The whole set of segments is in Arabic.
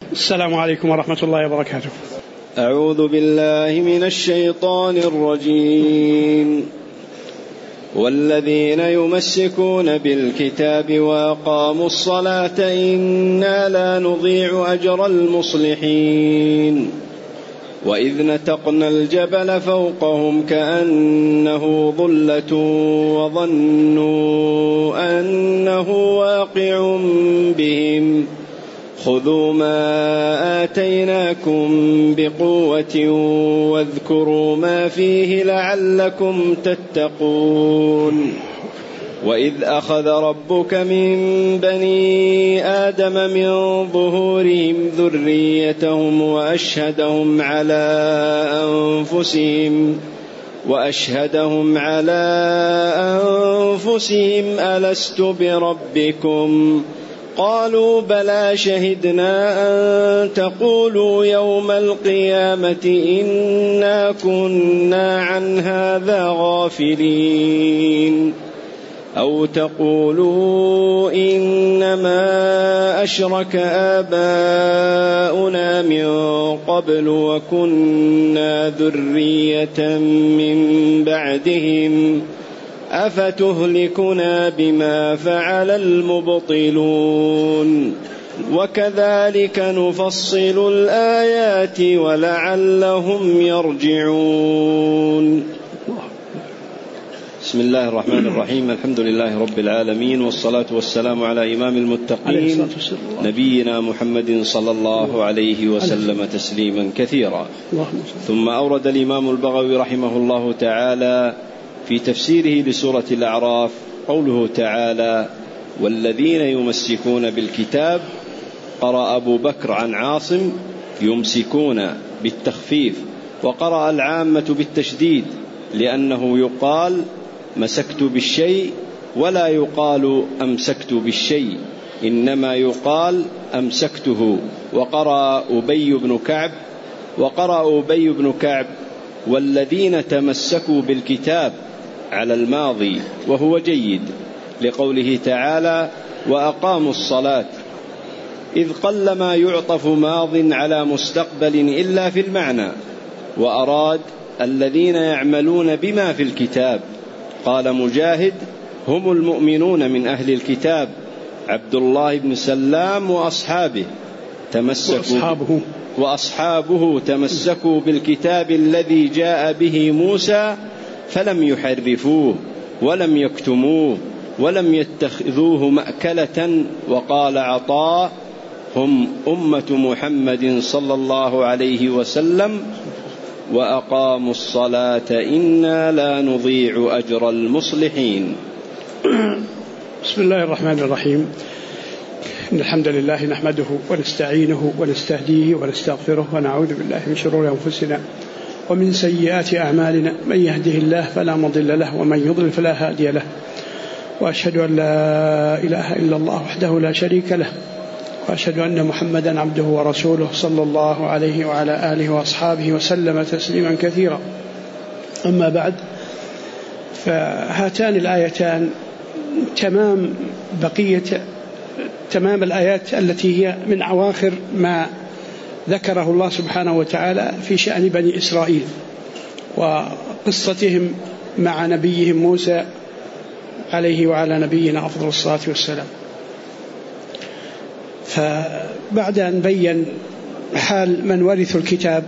السلام عليكم ورحمة الله وبركاته. أعوذ بالله من الشيطان الرجيم. والذين يمسكون بالكتاب وأقاموا الصلاة إنا لا نضيع أجر المصلحين. وإذ نتقنا الجبل فوقهم كأنه ظلة وظنوا أنه واقع بهم خذوا ما آتيناكم بقوة واذكروا ما فيه لعلكم تتقون. وإذ أخذ ربك من بني آدم من ظهورهم ذريتهم وأشهدهم على أنفسهم ألست بربكم قالوا بلى شهدنا أن تقولوا يوم القيامة إنا كنا عن هذا غافلين أو تقولوا إنما أشرك آباؤنا من قبل وكنا ذرية من بعدهم أفتهلكنا بما فعل المبطلون وكذلك نفصل الآيات ولعلهم يرجعون. بسم الله الرحمن الرحيم. الحمد لله رب العالمين، والصلاة والسلام على إمام المتقين نبينا محمد صلى الله عليه وسلم تسليما كثيرا. ثم أورد الإمام البغوي رحمه الله تعالى في تفسيره لسورة الأعراف قوله تعالى: والذين يمسكون بالكتاب. قرأ أبو بكر عن عاصم يمسكون بالتخفيف، وقرأ العامة بالتشديد، لأنه يقال مسكت بالشيء ولا يقال أمسكت بالشيء، إنما يقال أمسكته. وقرأ أبي بن كعب والذين تمسكوا بالكتاب على الماضي، وهو جيد، لقوله تعالى: وأقاموا الصلاة، إذ قل ما يعطف ماض على مستقبل إلا في المعنى، وأراد الذين يعملون بما في الكتاب. قال مجاهد: هم المؤمنون من أهل الكتاب، عبد الله بن سلام وأصحابه تمسكوا بالكتاب الذي جاء به موسى فلم يحرفوه ولم يكتموه ولم يتخذوه مأكلة. وقال عطاء: هم أمة محمد صلى الله عليه وسلم وأقاموا الصلاة إنا لا نضيع أجر المصلحين. بسم الله الرحمن الرحيم. إن الحمد لله نحمده ونستعينه ونستهديه ونستغفره ونعوذ بالله من شرور أنفسنا ومن سيئات أعمالنا، من يهده الله فلا مضل له ومن يضلل فلا هادي له، وأشهد أن لا إله إلا الله وحده لا شريك له، وأشهد أن محمدا عبده ورسوله صلى الله عليه وعلى آله وأصحابه وسلم تسليما كثيرا. أما بعد، فهاتان الآيتان تمام الآيات التي هي من أواخر ما ذكره الله سبحانه وتعالى في شأن بني إسرائيل وقصتهم مع نبيهم موسى عليه وعلى نبينا أفضل الصلاة والسلام. فبعد أن بين حال من ورثوا الكتاب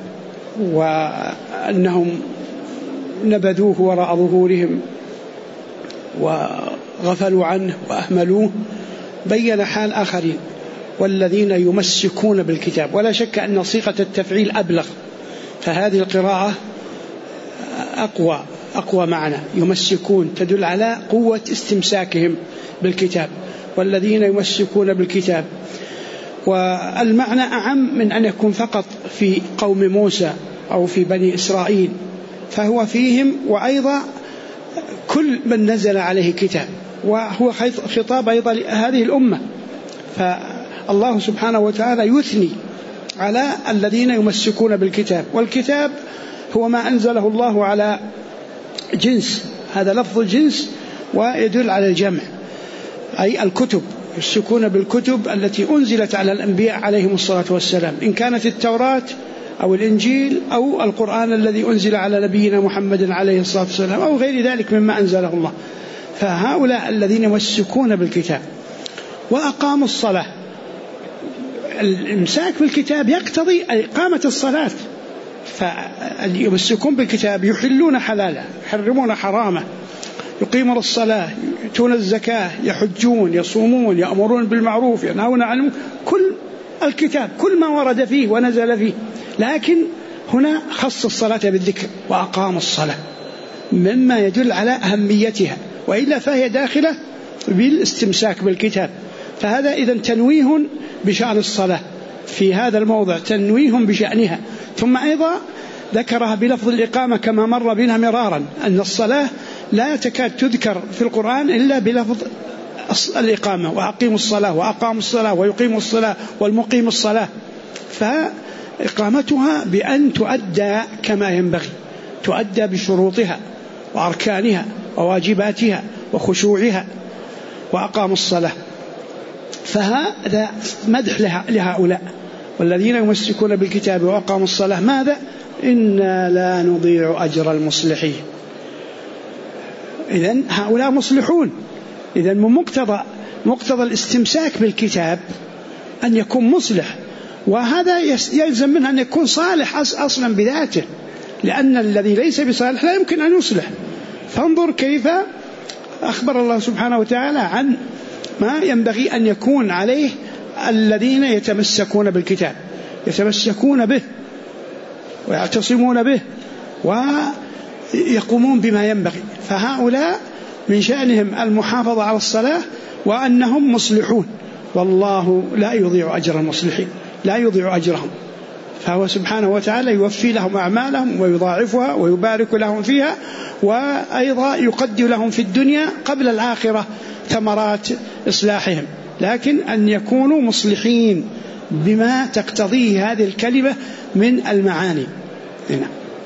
وأنهم نبذوه وراء ظهورهم وغفلوا عنه وأهملوه، بين حال آخرين، والذين يمسكون بالكتاب. ولا شك أن صيغة التفعيل أبلغ، فهذه القراءة أقوى معنى. يمسكون تدل على قوة استمساكهم بالكتاب، والذين يمسكون بالكتاب. والمعنى أعم من أن يكون فقط في قوم موسى أو في بني إسرائيل، فهو فيهم وأيضا كل من نزل عليه كتاب، وهو خطاب أيضا هذه الأمة. فالله سبحانه وتعالى يثني على الذين يمسكون بالكتاب، والكتاب هو ما أنزله الله على جنس، هذا لفظ الجنس ويدل على الجمع، أي الكتب يمسكون بالكتب التي أنزلت على الأنبياء عليهم الصلاة والسلام، إن كانت التوراة أو الإنجيل أو القرآن الذي أنزل على نبينا محمد عليه الصلاة والسلام أو غير ذلك مما أنزله الله. فهؤلاء الذين يمسكون بالكتاب وأقاموا الصلاة، الإمساك بالكتاب يقتضي إقامة الصلاة، فيمسكون بالكتاب يحلون حلالا يحرمون حراما، يقيمون الصلاة، يؤتون الزكاة، يحجون، يصومون، يأمرون بالمعروف، ينهون عن المنكر، كل الكتاب كل ما ورد فيه ونزل فيه. لكن هنا خص الصلاة بالذكر وأقام الصلاة مما يدل على أهميتها، وإلا فهي داخلة بالاستمساك بالكتاب. فهذا إذن تنويه بشأن الصلاة في هذا الموضع، تنويه بشأنها. ثم أيضا ذكرها بلفظ الإقامة كما مر بنا مرارا، أن الصلاة لا تكاد تذكر في القرآن إلا بلفظ الإقامة، وأقيموا الصلاة وأقاموا الصلاة ويقيموا الصلاة والمقيم الصلاة. فإقامتها بأن تؤدى كما ينبغي، تؤدى بشروطها وأركانها وواجباتها وخشوعها، وأقاموا الصلاة. فهذا مدح لهؤلاء والذين يمسكون بالكتاب وأقاموا الصلاة. ماذا؟ إنا لا نضيع أجر المصلحين. إذن هؤلاء مصلحون. إذن من مقتضى الاستمساك بالكتاب أن يكون مصلح، وهذا يلزم منه أن يكون صالح أصلا بذاته، لأن الذي ليس بصالح لا يمكن أن يصلح. فانظر كيف أخبر الله سبحانه وتعالى عن ما ينبغي أن يكون عليه الذين يتمسكون بالكتاب، يتمسكون به ويعتصمون به ويقومون بما ينبغي. فهؤلاء من شأنهم المحافظة على الصلاة وأنهم مصلحون، والله لا يضيع أجر المصلحين، لا يضيع أجرهم. فهو سبحانه وتعالى يوفي لهم أعمالهم ويضاعفها ويبارك لهم فيها، وأيضا يقدر لهم في الدنيا قبل الآخرة ثمرات إصلاحهم، لكن أن يكونوا مصلحين بما تقتضيه هذه الكلمة من المعاني. هنا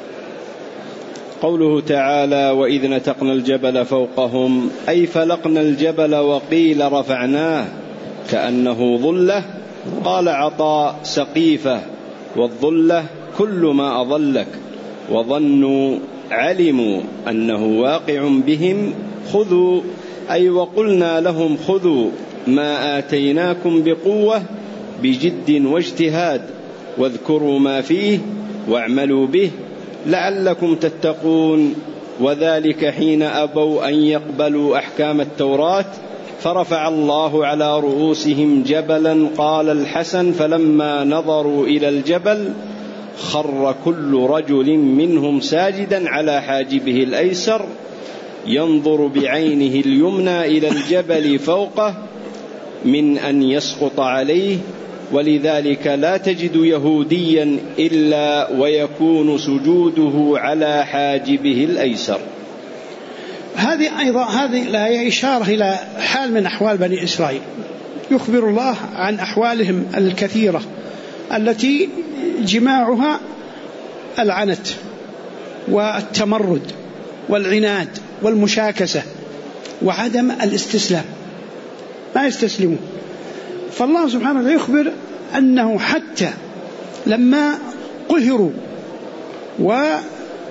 قوله تعالى: وإذ نتقنا الجبل فوقهم، أي فلقنا الجبل وقيل رفعناه كأنه ظلة. قال عطاء: سقيفة، والظلة كل ما أظلك. وظنوا علموا أنه واقع بهم خذوا، أي وقلنا لهم خذوا ما آتيناكم بقوة بجد واجتهاد، واذكروا ما فيه واعملوا به لعلكم تتقون. وذلك حين أبوا أن يقبلوا أحكام التوراة، فرفع الله على رؤوسهم جبلا. قال الحسن: فلما نظروا إلى الجبل خر كل رجل منهم ساجدا على حاجبه الأيسر ينظر بعينه اليمنى إلى الجبل فوقه من أن يسقط عليه. ولذلك لا تجد يهوديا إلا ويكون سجوده على حاجبه الأيسر. هذه أيضا هذه الآية إشارة إلى حال من أحوال بني إسرائيل، يخبر الله عن أحوالهم الكثيرة التي جماعها العنت والتمرد والعناد والمشاكسة وعدم الاستسلام، ما يستسلمون. فالله سبحانه وتعالى يخبر أنه حتى لما قهروا وبان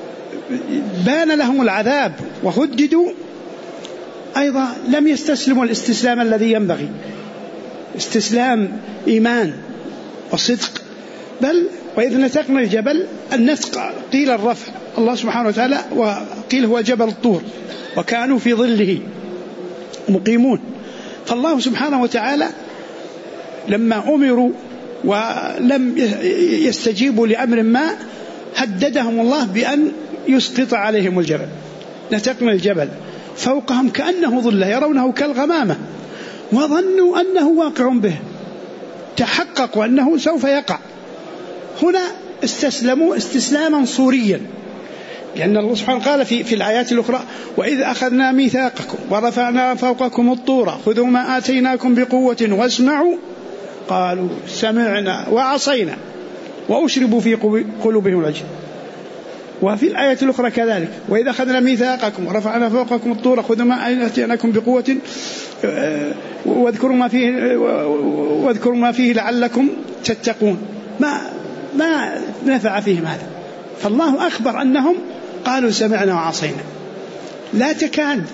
لهم العذاب وهددوا أيضا لم يستسلموا الاستسلام الذي ينبغي، استسلام إيمان وصدق. بل وإذ نتقنا الجبل، النتق قيل الرفع، الله سبحانه وتعالى وقيل هو جبل الطور، وكانوا في ظله مقيمون. فالله سبحانه وتعالى لما أمروا ولم يستجيبوا لأمر ما هددهم الله بأن يسقط عليهم الجبل. نتقنا الجبل فوقهم كأنه ظلة يرونه كالغمامة، وظنوا أنه واقع به، تحققوا أنه سوف يقع. هنا استسلموا استسلاما صوريا، لأن الله سبحانه قال في الآيات الأخرى: وإذ أخذنا ميثاقكم ورفعنا فوقكم الطور خذوا ما آتيناكم بقوة واسمعوا، قالوا سمعنا وعصينا وأشربوا في قلوبهم العجل. وفي الآية الأخرى كذلك: وإذا أخذنا ميثاقكم ورفعنا فوقكم الطور خذوا ما آتيناكم بقوة واذكروا ما فيه لعلكم تتقون، ما نفع فيهم هذا. فالله أخبر أنهم قالوا سمعنا وعصينا، لا تكاد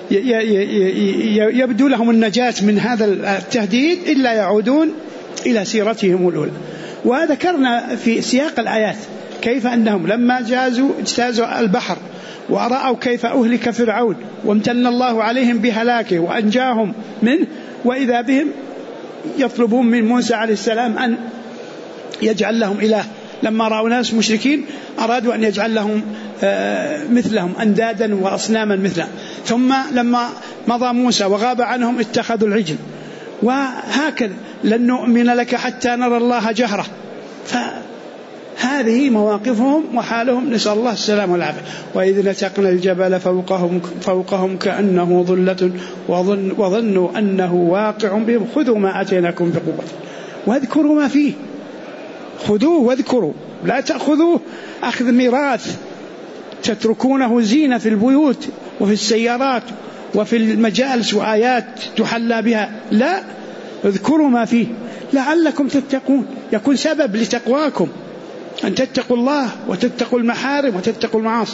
يبدو لهم النجاة من هذا التهديد إلا يعودون إلى سيرتهم الأولى. وذكرنا في سياق الآيات كيف أنهم لما اجتازوا البحر ورأوا كيف أهلك فرعون وامتن الله عليهم بهلاكه وأنجاهم منه، وإذا بهم يطلبون من موسى عليه السلام أن يجعل لهم إله. لما رأوا ناس مشركين أرادوا أن يجعل لهم مثلهم أندادا وأصناما مثلهم، ثم لما مضى موسى وغاب عنهم اتخذوا العجل. وهكذا لن نؤمن لك حتى نرى الله جهرة. فهذه مواقفهم وحالهم، نسأل الله السلام والعافية. وإذ نتقنا الجبل فوقهم كأنه ظلة وظنوا أنه واقع بهم خذوا ما أتيناكم بقوة واذكروا ما فيه. خذوه واذكروا، لا تأخذوه أخذ ميراث تتركونه زينة في البيوت وفي السيارات وفي المجالس وآيات تحلى بها، لا، اذكروا ما فيه لعلكم تتقون، يكون سبب لتقواكم أن تتقوا الله وتتقوا المحارم وتتقوا المعاصي.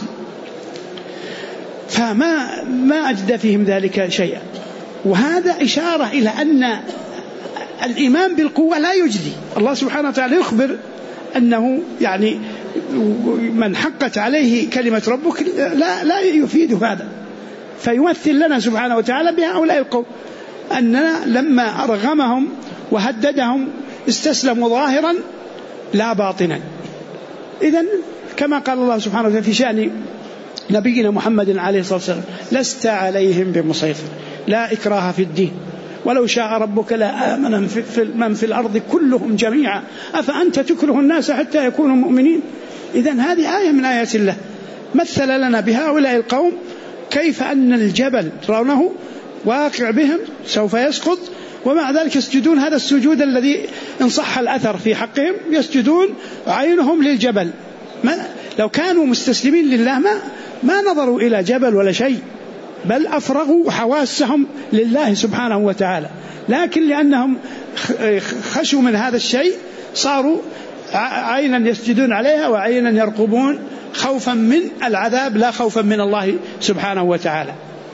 فما أجد فيهم ذلك شيئا. وهذا إشارة إلى أن الإيمان بالقوة لا يجدي. الله سبحانه وتعالى يخبر أنه يعني من حقت عليه كلمة ربك لا يفيد هذا، فيمثل لنا سبحانه وتعالى بهؤلاء القوم أننا لما أرغمهم وهددهم استسلموا ظاهرا لا باطنا. إذن كما قال الله سبحانه وتعالى في شأن نبينا محمد عليه الصلاة والسلام: لست عليهم بمسيطر لا إكراه في الدين ولو شاء ربك لا آمن من في الأرض كلهم جميعا أفأنت تكره الناس حتى يكونوا مؤمنين. إذن هذه آية من آيات الله مثل لنا بهؤلاء القوم كيف أن الجبل رونه واقع بهم سوف يسقط، ومع ذلك يسجدون هذا السجود الذي إن صح الأثر في حقهم، يسجدون عينهم للجبل. لو كانوا مستسلمين لله ما نظروا إلى جبل ولا شيء، بل أفرغوا حواسهم لله سبحانه وتعالى. لكن لأنهم خشوا من هذا الشيء صاروا عينا يسجدون عليها وعينا يرقبون خوفا من العذاب لا خوفا من الله سبحانه وتعالى.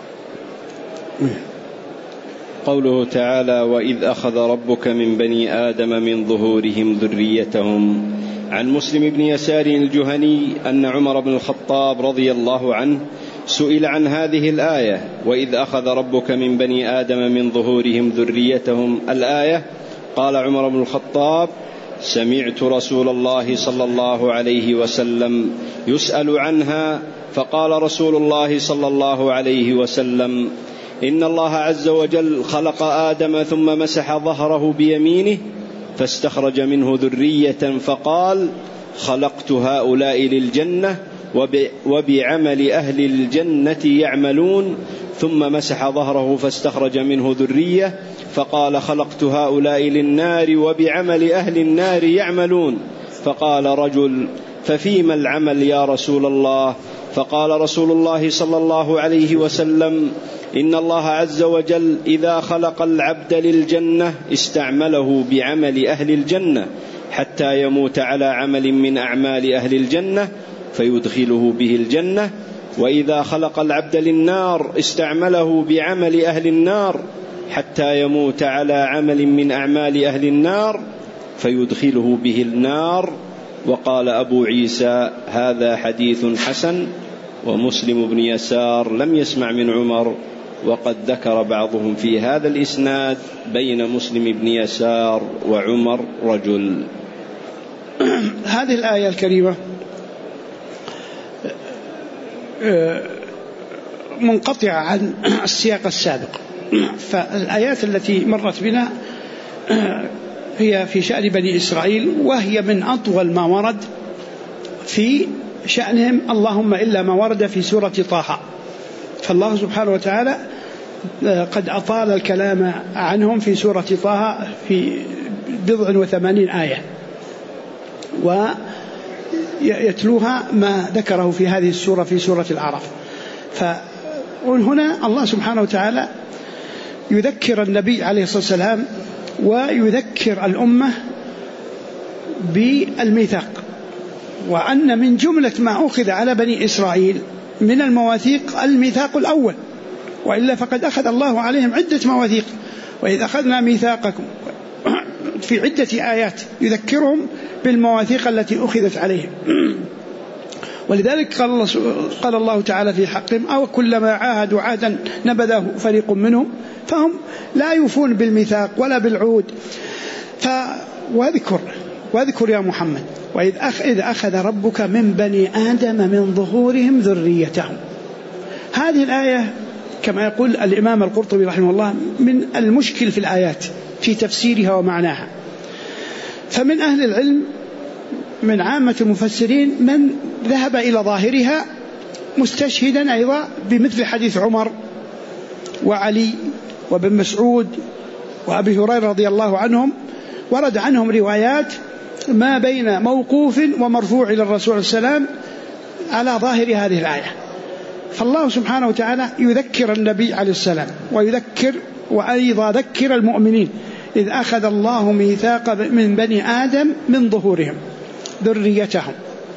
قوله تعالى: وإذ أخذ ربك من بني آدم من ظهورهم ذريتهم. عن مسلم بن يسار الجهني أن عمر بن الخطاب رضي الله عنه سئل عن هذه الآية: وإذ أخذ ربك من بني آدم من ظهورهم ذريتهم، الآية. قال عمر بن الخطاب: سمعت رسول الله صلى الله عليه وسلم يسأل عنها، فقال رسول الله صلى الله عليه وسلم: إن الله عز وجل خلق آدم ثم مسح ظهره بيمينه فاستخرج منه ذرية فقال: خلقت هؤلاء للجنة وبعمل أهل الجنة يعملون، ثم مسح ظهره فاستخرج منه ذرية فقال: خلقت هؤلاء للنار وبعمل أهل النار يعملون. فقال رجل: ففيما العمل يا رسول الله؟ فقال رسول الله صلى الله عليه وسلم: إن الله عز وجل إذا خلق العبد للجنة استعمله بعمل أهل الجنة حتى يموت على عمل من أعمال أهل الجنة فيدخله به الجنة، وإذا خلق العبد للنار استعمله بعمل أهل النار حتى يموت على عمل من أعمال أهل النار فيدخله به النار. وقال أبو عيسى: هذا حديث حسن. ومسلم بن يسار لم يسمع من عمر، وقد ذكر بعضهم في هذا الإسناد بين مسلم بن يسار وعمر رجل. هذه الآية الكريمة منقطعة عن السياق السابق، فالآيات التي مرت بنا هي في شأن بني إسرائيل، وهي من أطول ما ورد في شأنهم، اللهم إلا ما ورد في سورة طه. فالله سبحانه وتعالى قد أطال الكلام عنهم في سورة طه في 89 آية، ويتلوها ما ذكره في هذه السورة في سورة الأعراف. فهنا الله سبحانه وتعالى يذكر النبي عليه الصلاة والسلام ويذكر الأمة بالميثاق، وأن من جملة ما أخذ على بني إسرائيل من المواثيق الميثاق الأول، وإلا فقد أخذ الله عليهم عدة مواثيق. وإذ أخذنا ميثاقكم في عدة آيات يذكرهم بالمواثيق التي أخذت عليهم. ولذلك قال الله تعالى في حقهم: أو كلما عاهدوا عهدا نبذه فريق منهم، فهم لا يوفون بالميثاق ولا بالعهود. واذكر يا محمد وإذ أخذ ربك من بني آدم من ظهورهم ذريتهم. هذه الآية كما يقول الإمام القرطبي رحمه الله من المشكل في الآيات في تفسيرها ومعناها. فمن أهل العلم من عامة المفسرين من ذهب إلى ظاهرها مستشهدا أيضا بمثل حديث عمر وعلي وابن مسعود وأبي هريرة رضي الله عنهم، ورد عنهم روايات ما بين موقوف ومرفوع إلى الرسول صلى الله عليه وسلم على ظاهر هذه الآية. فالله سبحانه وتعالى يذكر النبي عليه السلام ويذكر وأيضا ذكر المؤمنين: إذ أخذ الله ميثاق من بني آدم من ظهورهم ذريتهم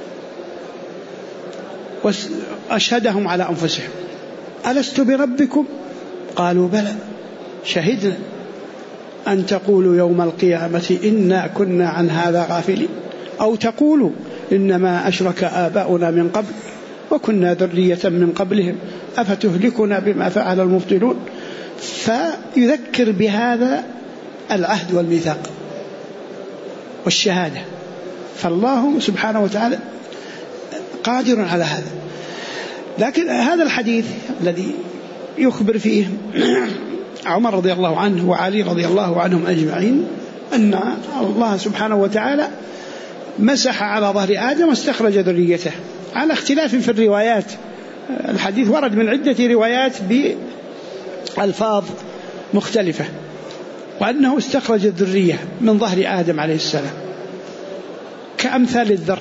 وأشهدهم على أنفسهم ألست بربكم قالوا بلى شهدنا أن تقولوا يوم القيامة إنا كنا عن هذا غافلين أو تقولوا إنما أشرك آباؤنا من قبل وكنا ذرية من قبلهم أفتهلكنا بما فعل المبطلون. فيذكر بهذا العهد والميثاق والشهادة. فالله سبحانه وتعالى قادر على هذا. لكن هذا الحديث الذي يخبر فيه عمر رضي الله عنه وعلي رضي الله عنهم أجمعين أن الله سبحانه وتعالى مسح على ظهر آدم واستخرج ذريته على اختلاف في الروايات. الحديث ورد من عدة روايات بألفاظ مختلفة، وأنه استخرج الذرية من ظهر آدم عليه السلام كأمثال الذر،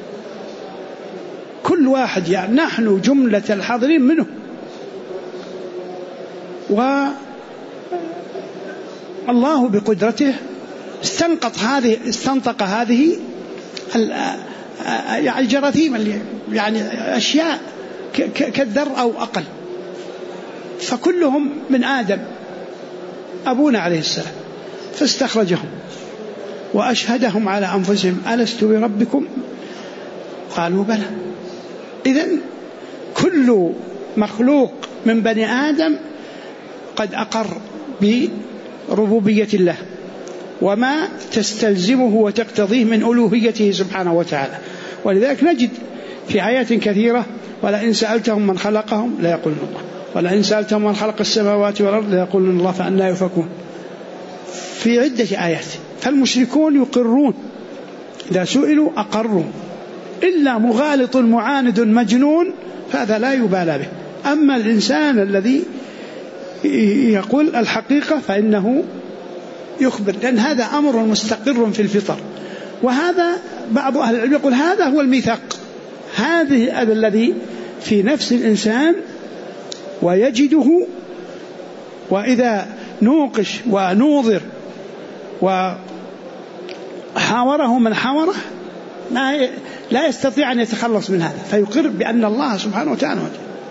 كل واحد يعني نحن جملة الحاضرين منه. والله بقدرته استنطق هذه الجراثيم يعني أشياء كالذر أو أقل، فكلهم من آدم أبونا عليه السلام، فاستخرجهم وأشهدهم على أنفسهم ألست بربكم قالوا بلى. إذن كل مخلوق من بني آدم قد أقر بربوبية الله وما تستلزمه وتقتضيه من ألوهيته سبحانه وتعالى. ولذلك نجد في آيات كثيرة: ولئن سألتهم من خلقهم لا يقولون الله، ولئن سألتهم من خلق السماوات والأرض لا يقولون الله فأنى يؤفكون، في عدة آيات. فالمشركون يقرون إذا سئلوا أقروا، إلا مغالط معاند مجنون فهذا لا يبالى به. أما الإنسان الذي يقول الحقيقة فإنه يخبر، لأن هذا أمر مستقر في الفطر. وهذا بعض أهل العلم يقول هذا هو الميثاق، هذا الذي في نفس الإنسان ويجده، وإذا نوقش ونوظر وحاوره من حاوره لا يستطيع أن يتخلص من هذا، فيقر بأن الله سبحانه وتعالى.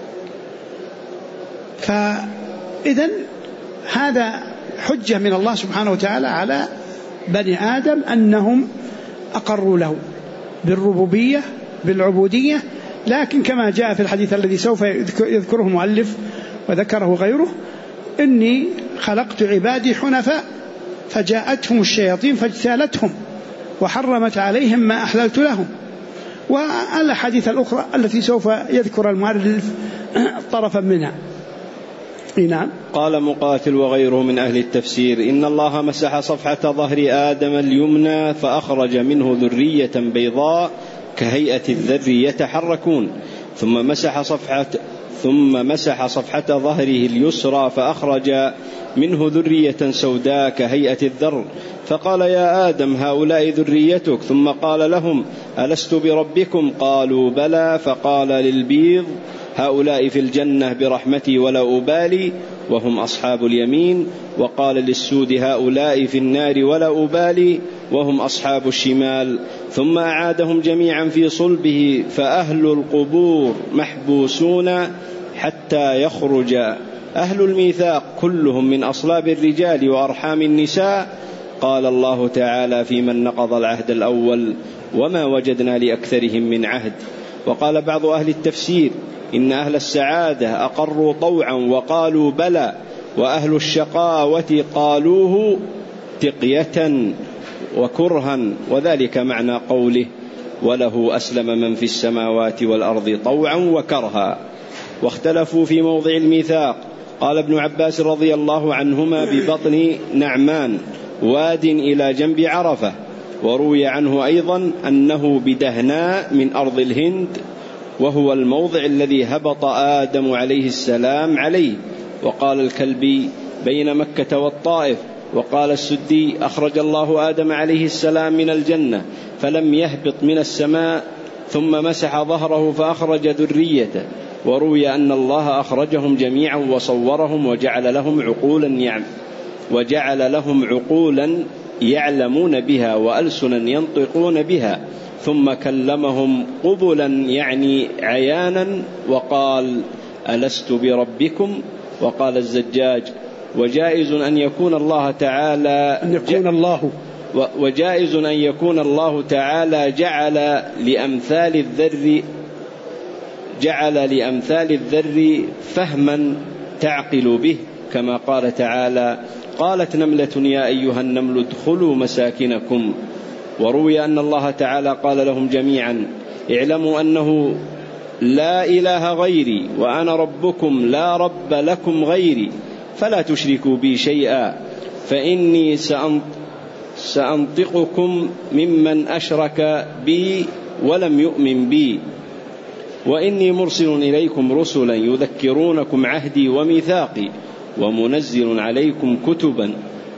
فإذن هذا حجة من الله سبحانه وتعالى على بني آدم أنهم أقروا له بالربوبية بالعبودية. لكن كما جاء في الحديث الذي سوف يذكره المؤلف وذكره غيره: إني خلقت عبادي حنفاء فجاءتهم الشياطين فاجتالتهم وحرمت عليهم ما أحللت لهم. والحديث الأخرى التي سوف يذكر المؤلف طرفا منها. نعم. قال مقاتل وغيره من أهل التفسير: إن الله مسح صفحة ظهر آدم اليمنى فأخرج منه ذرية بيضاء كهيئة الذر يتحركون، ثم مسح صفحة ظهره اليسرى فأخرج منه ذرية سوداء كهيئة الذر، فقال: يا آدم هؤلاء ذريتك. ثم قال لهم: ألست بربكم قالوا بلى، فقال للبيض: هؤلاء في الجنة برحمتي ولا أبالي وهم أصحاب اليمين. وقال للسود هؤلاء في النار ولا أبالي وهم أصحاب الشمال. ثم أعادهم جميعا في صلبه فأهل القبور محبوسون حتى يخرج أهل الميثاق كلهم من أصلاب الرجال وأرحام النساء. قال الله تعالى في من نقض العهد الأول وما وجدنا لأكثرهم من عهد. وقال بعض أهل التفسير إن أهل السعادة أقروا طوعا وقالوا بلى، وأهل الشقاوة قالوه تقية وكرها، وذلك معنى قوله وله أسلم من في السماوات والأرض طوعا وكرها. واختلفوا في موضع الميثاق. قال ابن عباس رضي الله عنهما ببطن نعمان واد إلى جنب عرفة. وروي عنه أيضا أنه بدهناء من أرض الهند، وهو الموضع الذي هبط آدم عليه السلام عليه. وقال الكلبي بين مكة والطائف. وقال السدي أخرج الله آدم عليه السلام من الجنة فلم يهبط من السماء ثم مسح ظهره فأخرج ذريته. وروي أن الله أخرجهم جميعا وصورهم وجعل لهم عقولا يعلمون بها وألسنا ينطقون بها، ثم كلمهم قبلا يعني عيانا وقال ألست بربكم. وقال الزجاج وجائز أن يكون الله تعالى جعل لأمثال الذر فهما تعقل به، كما قال تعالى قالت نملة يا أيها النمل ادخلوا مساكنكم. وروي أن الله تعالى قال لهم جميعا اعلموا أنه لا إله غيري وأنا ربكم لا رب لكم غيري فلا تشركوا بي شيئا فإني سأنطقكم ممن أشرك بي ولم يؤمن بي، وإني مرسل إليكم رسلا يذكرونكم عهدي وميثاقي ومنزل عليكم كتبا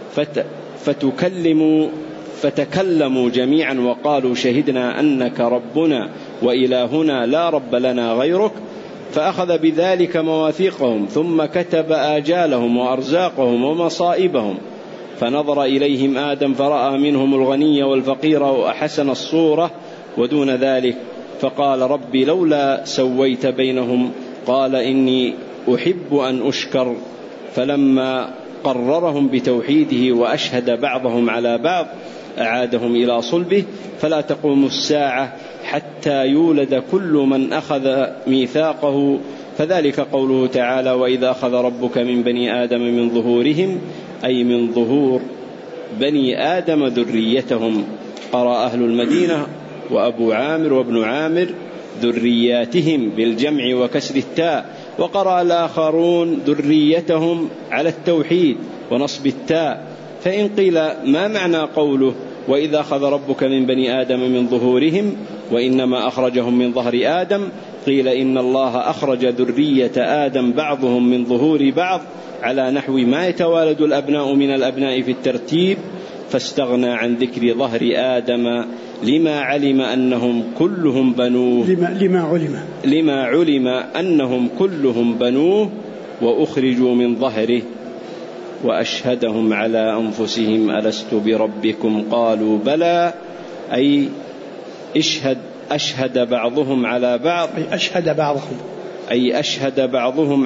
فتكلموا جميعا وقالوا شهدنا أنك ربنا وإلهنا لا رب لنا غيرك. فأخذ بذلك مواثيقهم ثم كتب آجالهم وأرزاقهم ومصائبهم. فنظر إليهم آدم فرأى منهم الغني والفقير وأحسن الصورة ودون ذلك، فقال ربي لولا سويت بينهم. قال إني أحب أن أشكر. فلما قررهم بتوحيده وأشهد بعضهم على بعض أعادهم إلى صلبه. فلا تقوم الساعة حتى يولد كل من أخذ ميثاقه. فذلك قوله تعالى وإذا أخذ ربك من بني آدم من ظهورهم أي من ظهور بني آدم ذريتهم. قرأ أهل المدينة وأبو عامر وابن عامر ذرياتهم بالجمع وكسر التاء، وقرأ الآخرون ذريتهم على التوحيد ونصب التاء. فإن قيل ما معنى قوله وإذا أخذ ربك من بني آدم من ظهورهم وإنما أخرجهم من ظهر آدم، قيل إن الله أخرج ذرية آدم بعضهم من ظهور بعض على نحو ما يتوالد الأبناء من الأبناء في الترتيب، فاستغنى عن ذكر ظهر آدم لما علم أنهم كلهم بنوه لما علم أنهم كلهم بنوه وأخرجوا من ظهره. وأشهدهم على أنفسهم ألست بربكم قالوا بلى أي أشهد بعضهم على بعض أشهد بعضهم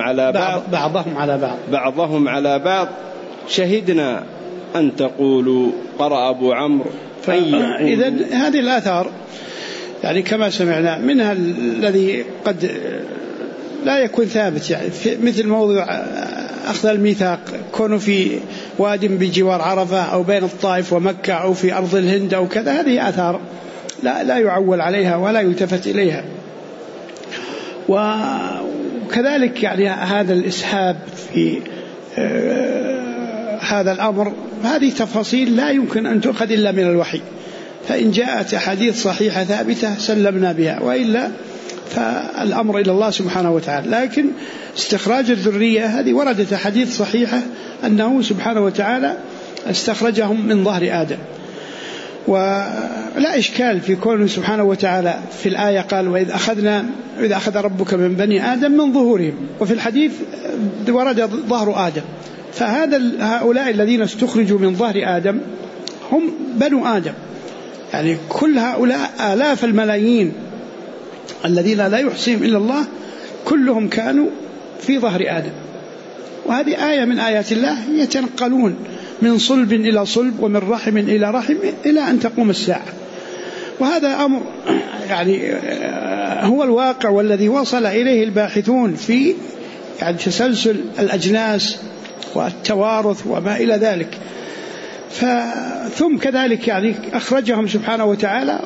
على بعض شهدنا أن تقولوا. قرأ أبو عمرو. إذن هذه الآثار يعني كما سمعنا منها الذي قد لا يكون ثابت، يعني مثل موضوع أخذ الميثاق كونه في واد بجوار عرفة أو بين الطائف ومكة أو في أرض الهند أو كذا، هذه آثار لا يعول عليها ولا يلتفت إليها. وكذلك يعني هذا الإسحاب في هذا الأمر، هذه تفاصيل لا يمكن أن تؤخذ إلا من الوحي، فإن جاءت أحاديث صحيحة ثابتة سلمنا بها، وإلا فالأمر إلى الله سبحانه وتعالى. لكن استخراج الذرية هذه وردت أحاديث صحيحة أنه سبحانه وتعالى استخرجهم من ظهر آدم. ولا إشكال في كونه سبحانه وتعالى في الآية قال وإذ أخذ ربك من بني آدم من ظهورهم، وفي الحديث ورد ظهر آدم. هؤلاء الذين استخرجوا من ظهر آدم هم بنو آدم، يعني كل هؤلاء آلاف الملايين الذين لا يحصيهم إلا الله كلهم كانوا في ظهر آدم. وهذه آية من آيات الله، يتنقلون من صلب إلى صلب ومن رحم إلى رحم إلى أن تقوم الساعة. وهذا أمر يعني هو الواقع والذي وصل إليه الباحثون في يعني تسلسل الأجناس والتوارث وما إلى ذلك. ثم كذلك يعني أخرجهم سبحانه وتعالى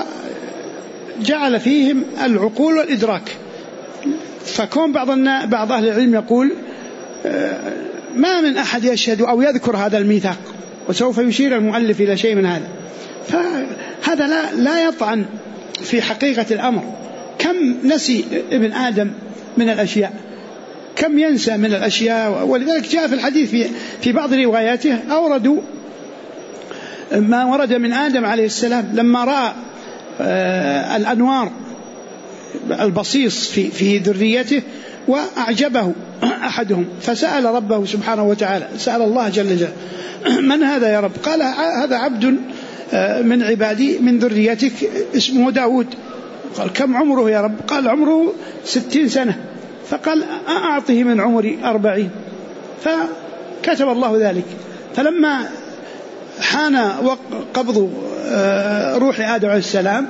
وجعل فيهم العقول والإدراك. فكون بعض أهل العلم يقول ما من أحد يشهد أو يذكر هذا الميثاق، وسوف يشير المؤلف إلى شيء من هذا. فهذا لا يطعن في حقيقة الأمر. كم نسي ابن آدم من الأشياء، كم ينسى من الأشياء. ولذلك جاء في الحديث في بعض رواياته أوردوا ما ورد من آدم عليه السلام لما رأى الأنوار البصيص في ذريته وأعجبه أحدهم، فسأل ربه سبحانه وتعالى، سأل الله جل جلاله من هذا يا رب؟ قال هذا عبد من عبادي من ذريتك اسمه داود. قال كم عمره يا رب؟ قال عمره 60 سنة. فقال أعطه من عمري 40. فكتب الله ذلك. فلما حان قبض روح آدم عليه السلام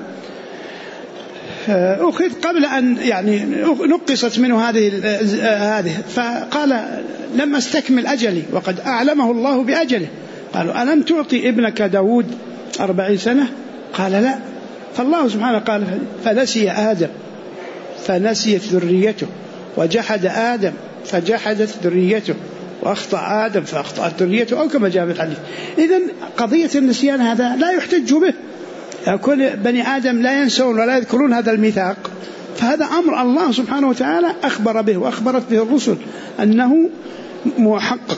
أخذ قبل أن يعني نقصت منه هذه فقال لم أستكمل أجلي وقد أعلمه الله بأجله. قالوا ألم تعطي ابنك داود 40 سنة؟ قال لا. فالله سبحانه قال فنسي آدم فنسيت ذريته، وجحد آدم فجحدت ذريته، وأخطأ آدم فأخطأت ذريته، أو كما جاء في الحديث. إذن قضية النسيان هذا لا يحتج به. كل بني آدم لا ينسون ولا يذكرون هذا الميثاق، فهذا أمر الله سبحانه وتعالى أخبر به وأخبرت به الرسل أنه محقق.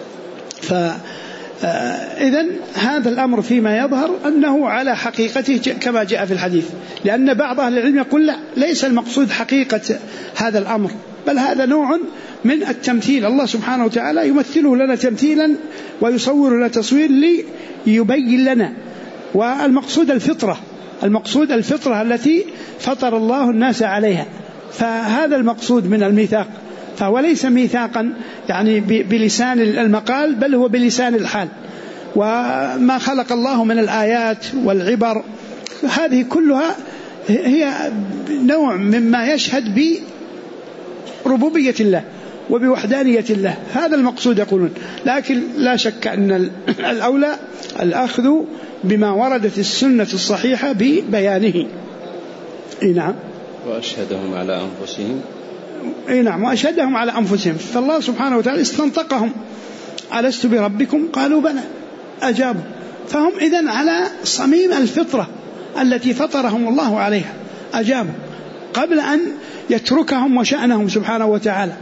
فإذن هذا الأمر فيما يظهر أنه على حقيقته كما جاء في الحديث، لأن بعض أهل العلم يقول لا، ليس المقصود حقيقة هذا الأمر، بل هذا نوع من التمثيل. الله سبحانه وتعالى يمثله لنا تمثيلا ويصور لنا تصوير ليبين لنا. والمقصود الفطرة التي فطر الله الناس عليها، فهذا المقصود من الميثاق. فهو ليس ميثاقا يعني بلسان المقال، بل هو بلسان الحال. وما خلق الله من الآيات والعبر هذه كلها هي نوع مما يشهد بربوبية الله وبوحدانية الله. هذا المقصود يقولون. لكن لا شك أن الأولى الأخذ بما وردت السنة الصحيحة ببيانه. نعم. وأشهدهم على أنفسهم. نعم، وأشهدهم على أنفسهم. فالله سبحانه وتعالى استنطقهم ألست بربكم؟ قالوا بلى، أجابوا. فهم إذن على صميم الفطرة التي فطرهم الله عليها، أجابوا قبل أن يتركهم وشأنهم سبحانه وتعالى.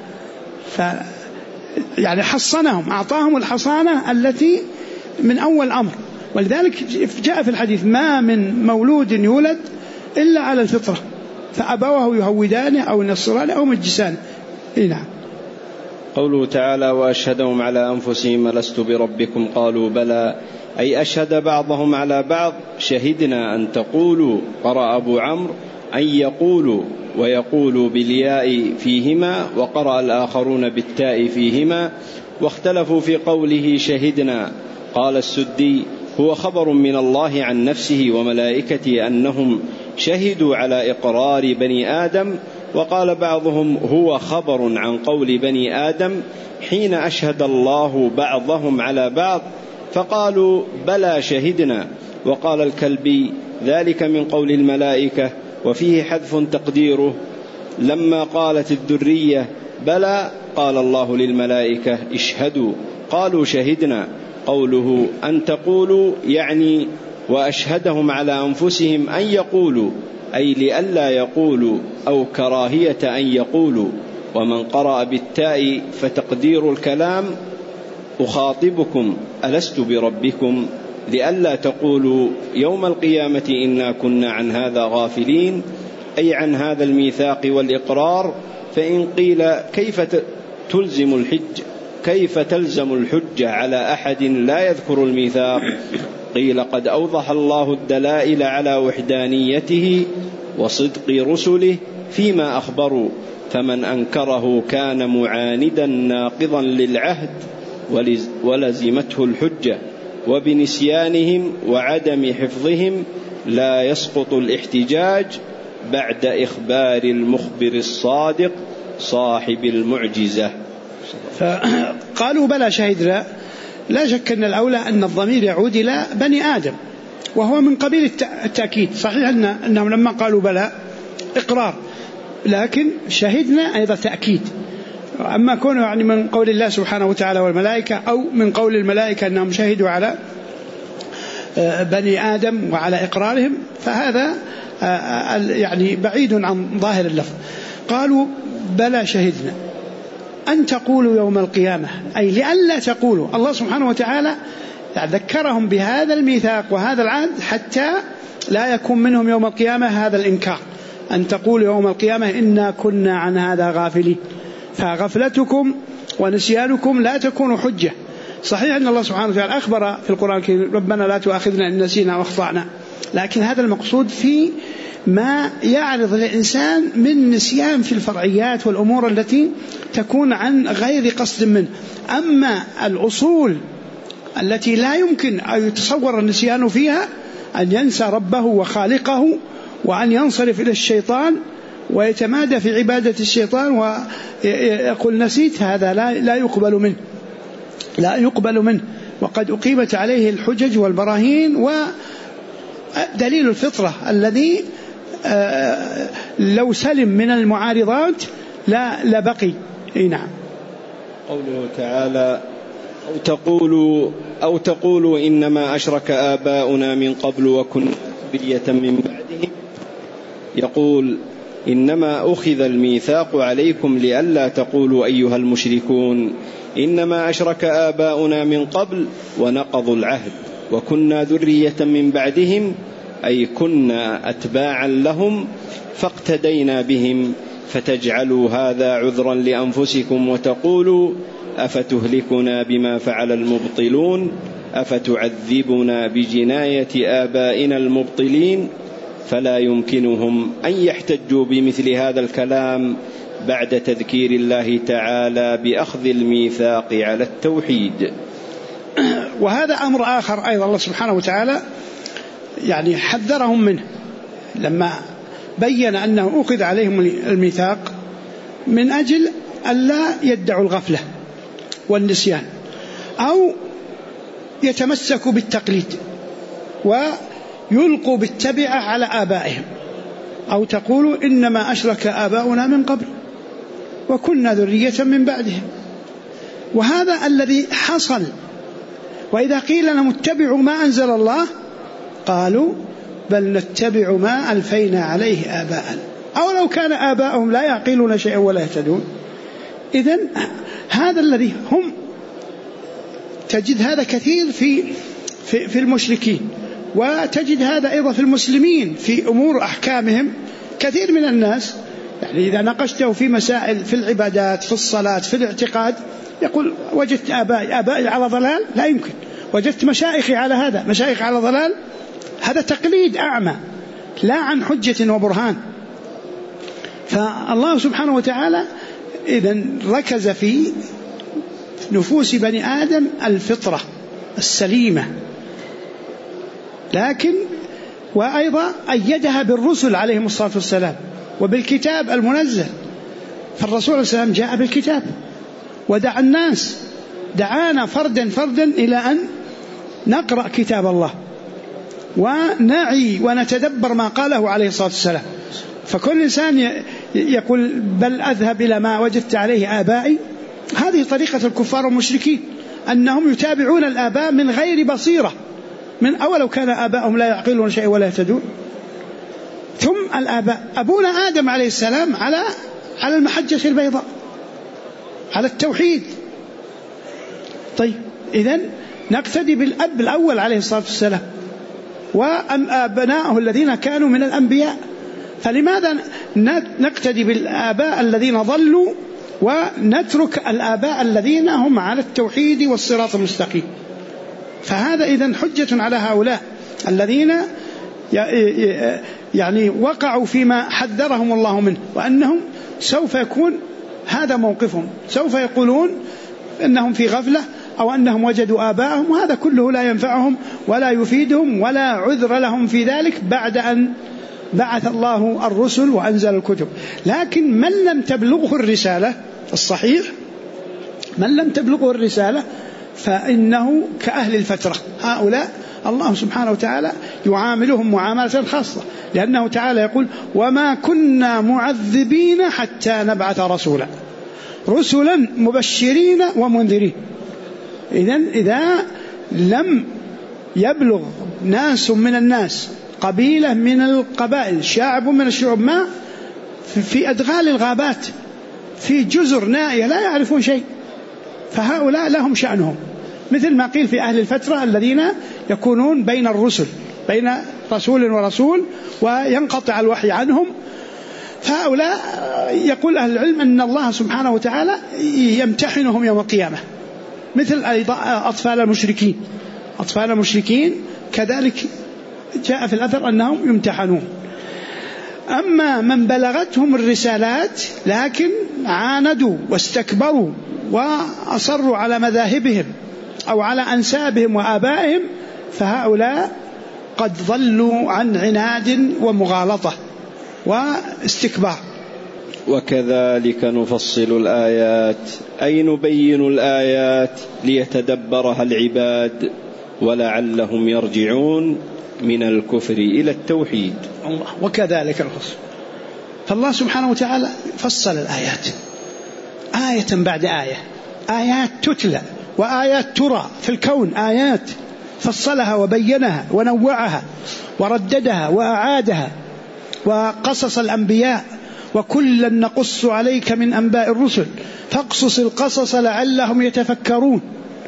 يعني حصنهم، أعطاهم الحصانة التي من أول أمر. ولذلك جاء في الحديث ما من مولود يولد إلا على الفطرة، فأبواه يهودانه أو ينصرانه أو مجسانه. نعم. قوله تعالى وأشهدهم على أنفسهم ألست بربكم قالوا بلى، أي أشهد بعضهم على بعض. شهدنا أن تقولوا، قرأ أبو عمرو أن يقولوا، ويقولوا بالياء فيهما، وقرأ الآخرون بالتاء فيهما، واختلفوا في قوله شهدنا. قال السدي هو خبر من الله عن نفسه وملائكته أنهم شهدوا على إقرار بني آدم. وقال بعضهم هو خبر عن قول بني آدم حين أشهد الله بعضهم على بعض، فقالوا بلى شهدنا. وقال الكلبي ذلك من قول الملائكة، وفيه حذف تقديره لما قالت الذرية بلى قال الله للملائكة اشهدوا، قالوا شهدنا. قوله أن تقولوا يعني وأشهدهم على أنفسهم أن يقولوا، أي لئلا يقولوا أو كراهية أن يقولوا. ومن قرأ بالتاء فتقدير الكلام أخاطبكم ألست بربكم لئلا تقولوا يوم القيامة إنا كنا عن هذا غافلين، أي عن هذا الميثاق والإقرار. فإن قيل كيف تلزم الحجة على أحد لا يذكر الميثاق؟ قيل قد أوضح الله الدلائل على وحدانيته وصدق رسله فيما أخبروا، فمن أنكره كان معاندا ناقضا للعهد ولزمته الحجة، وبنسيانهم وعدم حفظهم لا يسقط الاحتجاج بعد إخبار المخبر الصادق صاحب المعجزة. فقالوا بلى شهدنا. لا شك أن الأولى أن الضمير يعود إلى بني آدم، وهو من قبيل التأكيد. صحيح أنهم لما قالوا بلى إقرار، لكن شهدنا أيضا تأكيد. أما كونه يعني من قول الله سبحانه وتعالى والملائكة، أو من قول الملائكة أنهم شهدوا على بني آدم وعلى إقرارهم، فهذا يعني بعيد عن ظاهر اللفظ. قالوا بلى شهدنا أن تقولوا يوم القيامة، أي لئلا تقولوا. الله سبحانه وتعالى ذكرهم بهذا الميثاق وهذا العهد حتى لا يكون منهم يوم القيامة هذا الإنكار، أن تقولوا يوم القيامة إنا كنا عن هذا غافلين. فغفلتكم ونسيانكم لا تكون حجة. صحيح أن الله سبحانه وتعالى أخبر في القرآن الكريم ربنا لا تؤاخذنا إن نسينا وأخطأنا، لكن هذا المقصود في ما يعرض الإنسان من نسيان في الفرعيات والأمور التي تكون عن غير قصد منه. أما الأصول التي لا يمكن أن يتصور النسيان فيها، أن ينسى ربه وخالقه، وأن ينصرف إلى الشيطان ويتمادى في عبادة الشيطان ويقول نسيت، هذا لا يقبل منه. وقد أقيمت عليه الحجج والبراهين ودليل الفطرة الذي لو سلم من المعارضات لا بقي. نعم. قوله تعالى أو تقولوا إنما أشرك آباؤنا من قبل وكنا ذرية من بعدهم، يقول إنما أخذ الميثاق عليكم لئلا تقولوا أيها المشركون إنما أشرك آباؤنا من قبل ونقضوا العهد وكنا ذرية من بعدهم، أي كنا أتباعا لهم فاقتدينا بهم، فتجعلوا هذا عذرا لأنفسكم وتقولوا أفتهلكنا بما فعل المبطلون أفتعذبنا بجناية آبائنا المبطلين. فلا يمكنهم أن يحتجوا بمثل هذا الكلام بعد تذكير الله تعالى بأخذ الميثاق على التوحيد. وهذا أمر آخر أيضا الله سبحانه وتعالى يعني حذرهم منه لما بين أنه أخذ عليهم الميثاق من أجل ألا يدعوا الغفلة والنسيان أو يتمسكوا بالتقليد ويلقوا بالتبعة على آبائهم، أو تقولوا إنما أشرك آباؤنا من قبل وكنا ذرية من بعدهم. وهذا الذي حصل. وإذا قيل لهم اتبعوا ما أنزل الله قالوا بل نتبع ما ألفينا عليه آباءنا أو لو كان آباؤهم لا يعقلون شيئا ولا يهتدون. إذن هذا الذي هم تجد هذا كثير في المشركين، وتجد هذا أيضا في المسلمين في أمور أحكامهم. كثير من الناس يعني إذا ناقشته في مسائل في العبادات في الصلاة في الاعتقاد يقول وجدت آبائي على ضلال، لا يمكن. وجدت مشايخي على هذا، مشايخ على ضلال. هذا تقليد أعمى لا عن حجة وبرهان. فالله سبحانه وتعالى إذن ركز في نفوس بني آدم الفطرة السليمة، لكن وأيضا أيدها بالرسل عليهم الصلاة والسلام وبالكتاب المنزل. فالرسول عليه السلام جاء بالكتاب ودعا الناس، دعانا فردا فردا إلى أن نقرأ كتاب الله ونعي ونتدبر ما قاله عليه الصلاة والسلام. فكل إنسان يقول بل أذهب إلى ما وجدت عليه آبائي، هذه طريقة الكفار والمشركين، أنهم يتابعون الآباء من غير بصيرة، من أولو كان آباءهم لا يعقلون شيئا ولا يهتدون. ثم الآباء أبونا آدم عليه السلام على المحجة البيضاء، على التوحيد. طيب إذن نقتدي بالأب الأول عليه الصلاة والسلام وأبنائه الذين كانوا من الأنبياء، فلماذا نقتدي بالآباء الذين ضلوا ونترك الآباء الذين هم على التوحيد والصراط المستقيم؟ فهذا إذن حجة على هؤلاء الذين يعني وقعوا فيما حذرهم الله منه، وأنهم سوف يكون هذا موقفهم، سوف يقولون أنهم في غفلة أو أنهم وجدوا آباءهم، وهذا كله لا ينفعهم ولا يفيدهم ولا عذر لهم في ذلك بعد أن بعث الله الرسل وأنزل الكتب. لكن من لم تبلغه الرسالة الصحيح، من لم تبلغه الرسالة فإنه كأهل الفترة، هؤلاء الله سبحانه وتعالى يعاملهم معاملة خاصة، لأنه تعالى يقول وما كنا معذبين حتى نبعث رسولا، رسلا مبشرين ومنذرين. إذا لم يبلغ ناس من الناس، قبيلة من القبائل، شعب من الشعوب، ما في أدغال الغابات في جزر نائية لا يعرفون شيء، فهؤلاء لهم شأنهم، مثل ما قيل في أهل الفترة الذين يكونون بين الرسل، بين رسول ورسول وينقطع الوحي عنهم. فهؤلاء يقول أهل العلم أن الله سبحانه وتعالى يمتحنهم يوم القيامة، مثل أطفال المشركين، أطفال المشركين كذلك جاء في الأثر أنهم يمتحنون. أما من بلغتهم الرسالات لكن عاندوا واستكبروا وأصروا على مذاهبهم أو على أنسابهم وآبائهم، فهؤلاء قد ضلوا عن عناد ومغالطة واستكبار. وكذلك نفصل الآيات، أي نبين الآيات ليتدبرها العباد ولعلهم يرجعون من الكفر إلى التوحيد. وكذلك نفصل، فالله سبحانه وتعالى فصل الآيات آية بعد آية، آيات تتلى وآيات ترى في الكون، آيات فصلها وبينها ونوعها ورددها وأعادها، وقصص الأنبياء وكلا نقص عليك من أنباء الرسل فاقصص القصص لعلهم يتفكرون.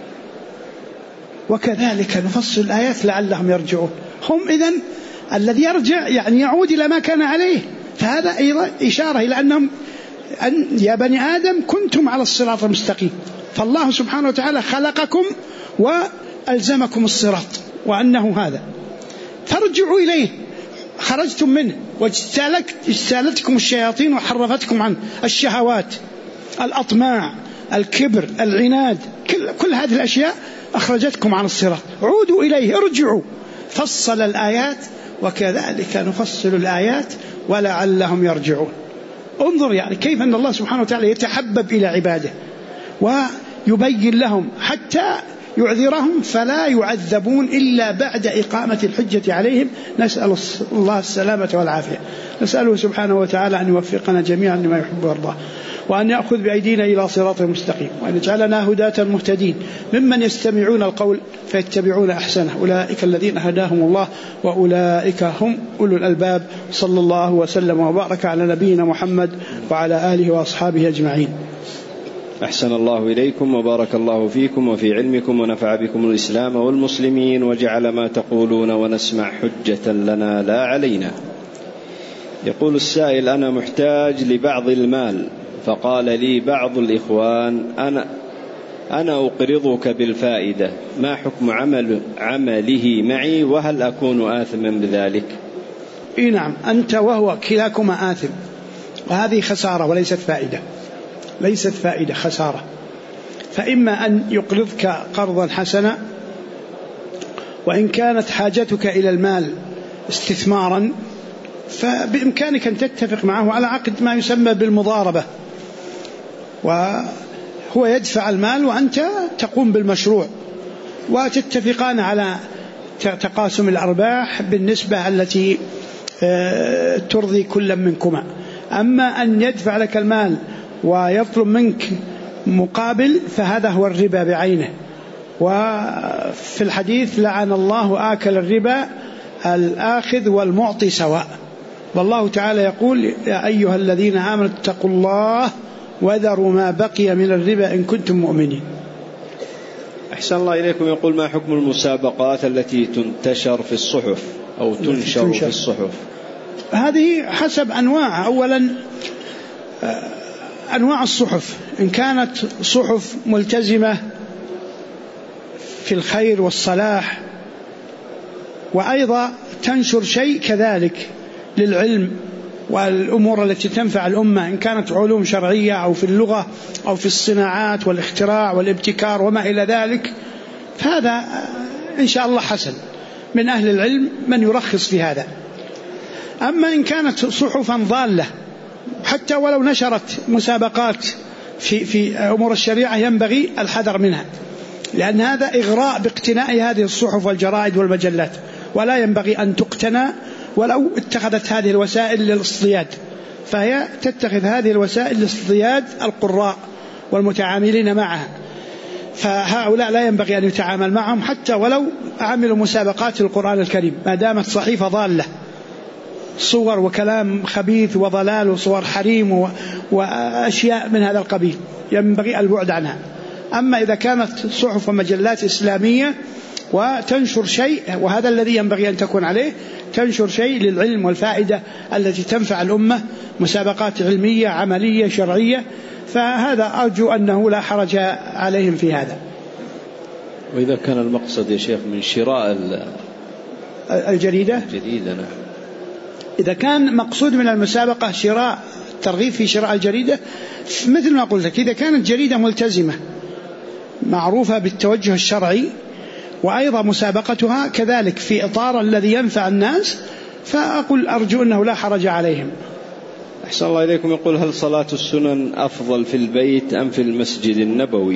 وكذلك نفصل الآيات لعلهم يرجعون. هم إذن الذي يرجع يعني يعود إلى ما كان عليه، فهذا أيضا إشارة إلى أنهم يا بني آدم كنتم على الصراط المستقيم، فالله سبحانه وتعالى خلقكم وألزمكم الصراط وأنه هذا، فارجعوا إليه، خرجتم منه واجتالتكم الشياطين وحرفتكم عن الشهوات، الأطماع، الكبر، العناد، كل هذه الأشياء أخرجتكم عن الصراط، عودوا إليه، ارجعوا. فصل الآيات وكذلك نفصل الآيات ولعلهم يرجعون. انظر يعني كيف أن الله سبحانه وتعالى يتحبب إلى عباده ويبين لهم حتى يعذرهم فلا يعذبون إلا بعد إقامة الحجة عليهم. نسأل الله السلامة والعافية، نسأله سبحانه وتعالى أن يوفقنا جميعا لما يحب ويرضاه، وأن يأخذ بأيدينا إلى صراط مستقيم، وأن يجعلنا هداة مهتدين ممن يستمعون القول فيتبعون أحسنه، أولئك الذين هداهم الله وأولئك هم أولو الألباب. صلى الله وسلم وبارك على نبينا محمد وعلى آله وأصحابه أجمعين. أحسن الله إليكم وبارك الله فيكم وفي علمكم ونفع بكم الإسلام والمسلمين، وجعل ما تقولون ونسمع حجة لنا لا علينا. يقول السائل: أنا محتاج لبعض المال، فقال لي بعض الإخوان أنا أقرضك بالفائدة، ما حكم عمله معي، وهل أكون آثما بذلك؟ نعم، أنت وهو كلاكما آثم، وهذه خسارة وليست فائدة، ليست فائدة، خسارة. فإما أن يقرضك قرضا حسنا، وإن كانت حاجتك إلى المال استثمارا فبإمكانك أن تتفق معه على عقد ما يسمى بالمضاربة، وهو يدفع المال وأنت تقوم بالمشروع، وتتفقان على تقاسم الأرباح بالنسبة التي ترضي كل منكما. أما أن يدفع لك المال ويطلب منك مقابل فهذا هو الربا بعينه. وفي الحديث: لعن الله آكل الربا الآخذ والمعطي سواء. والله تعالى يقول: يا أيها الذين آمنوا اتقوا الله وذروا ما بقي من الربا إن كنتم مؤمنين. أحسن الله إليكم. يقول ما حكم المسابقات التي تنتشر في الصحف أو تنشر في الصحف؟ هذه حسب أنواع. أولا أنواع الصحف، إن كانت صحف ملتزمة في الخير والصلاح وأيضا تنشر شيء كذلك للعلم والأمور التي تنفع الأمة، إن كانت علوم شرعية أو في اللغة أو في الصناعات والاختراع والابتكار وما إلى ذلك، فهذا إن شاء الله حسن، من أهل العلم من يرخص في هذا. أما إن كانت صحفا ضالة حتى ولو نشرت مسابقات في أمور الشريعة ينبغي الحذر منها، لأن هذا إغراء باقتناء هذه الصحف والجرائد والمجلات، ولا ينبغي أن تقتنى ولو اتخذت هذه الوسائل للاصطياد، فهي تتخذ هذه الوسائل لاصطياد القراء والمتعاملين معها، فهؤلاء لا ينبغي أن يتعامل معهم حتى ولو عملوا مسابقات القرآن الكريم، ما دامت صحيفة ضالة، صور وكلام خبيث وضلال وصور حريم وأشياء من هذا القبيل ينبغي البعد عنها. أما إذا كانت صحف ومجلات إسلامية وتنشر شيء، وهذا الذي ينبغي أن تكون عليه، تنشر شيء للعلم والفائدة التي تنفع الأمة، مسابقات علمية عملية شرعية، فهذا أرجو أنه لا حرج عليهم في هذا. وإذا كان المقصد يا شيخ من شراء الجريدة، نعم. إذا كان مقصود من المسابقة شراء، ترغيب في شراء الجريدة، مثل ما قلت لك، إذا كانت جريدة ملتزمة معروفة بالتوجه الشرعي وأيضا مسابقتها كذلك في إطار الذي ينفع الناس، فأقول أرجو أنه لا حرج عليهم. أحسن الله إليكم. يقول هل صلاة السنن أفضل في البيت أم في المسجد النبوي؟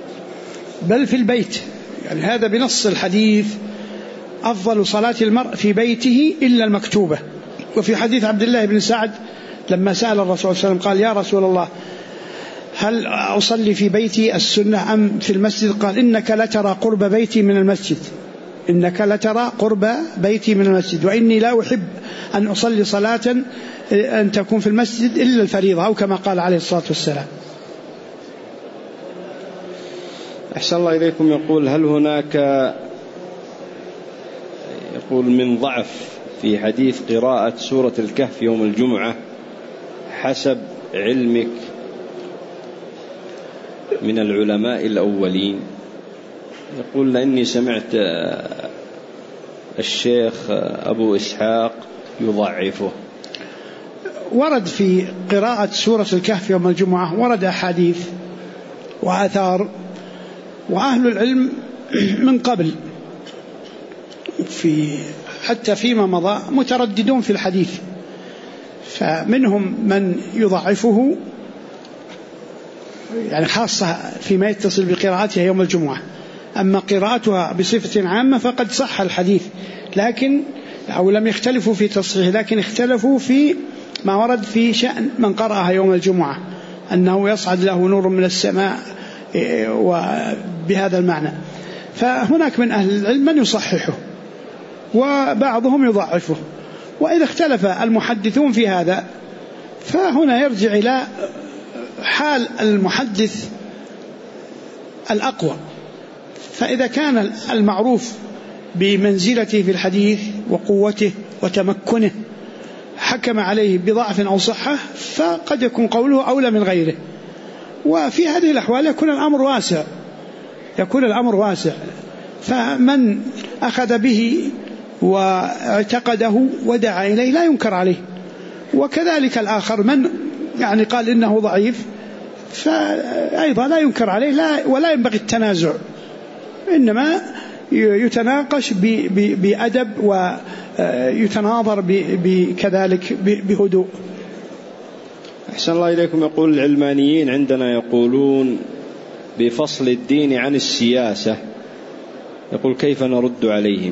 بل في البيت، يعني هذا بنص الحديث: أفضل صلاة المرء في بيته إلا المكتوبة. وفي حديث عبد الله بن سعد لما سأل الرسول صلى الله عليه وسلم قال: يا رسول الله، هل أصلي في بيتي السنة أم في المسجد؟ قال: إنك لترى قرب بيتي من المسجد، إنك لترى قرب بيتي من المسجد، وإني لا أحب أن أصلي صلاة أن تكون في المسجد إلا الفريضة، أو كما قال عليه الصلاة والسلام. أحسن الله إليكم. يقول هل هناك من ضعف في حديث قراءة سورة الكهف يوم الجمعة حسب علمك من العلماء الأولين؟ يقول لأني سمعت الشيخ أبو إسحاق يضعفه. ورد في قراءة سورة الكهف يوم الجمعة ورد أحاديث وآثار، وأهل العلم من قبل حتى فيما مضى مترددون في الحديث، فمنهم من يضعفه، يعني خاصة فيما يتصل بقراءتها يوم الجمعة. أما قراءتها بصفة عامة فقد صح الحديث، لكن أو لم يختلفوا في تصحيح، لكن اختلفوا في ما ورد في شأن من قرأها يوم الجمعة، أنه يصعد له نور من السماء وبهذا المعنى. فهناك من أهل العلم من يصححه وبعضهم يضعفه، وإذا اختلف المحدثون في هذا فهنا يرجع إلى حال المحدث الأقوى. فإذا كان المعروف بمنزلته في الحديث وقوته وتمكنه حكم عليه بضعف أو صحة، فقد يكون قوله أولى من غيره. وفي هذه الأحوال يكون الأمر واسع، فمن أخذ به واعتقده ودعا إليه لا ينكر عليه، وكذلك الآخر من يعني قال إنه ضعيف فأيضا لا ينكر عليه، ولا ينبغي التنازع، إنما يتناقش بأدب ويتناظر كذلك بهدوء. أحسن الله إليكم. يقول العلمانيين عندنا يقولون بفصل الدين عن السياسة، يقول كيف نرد عليهم؟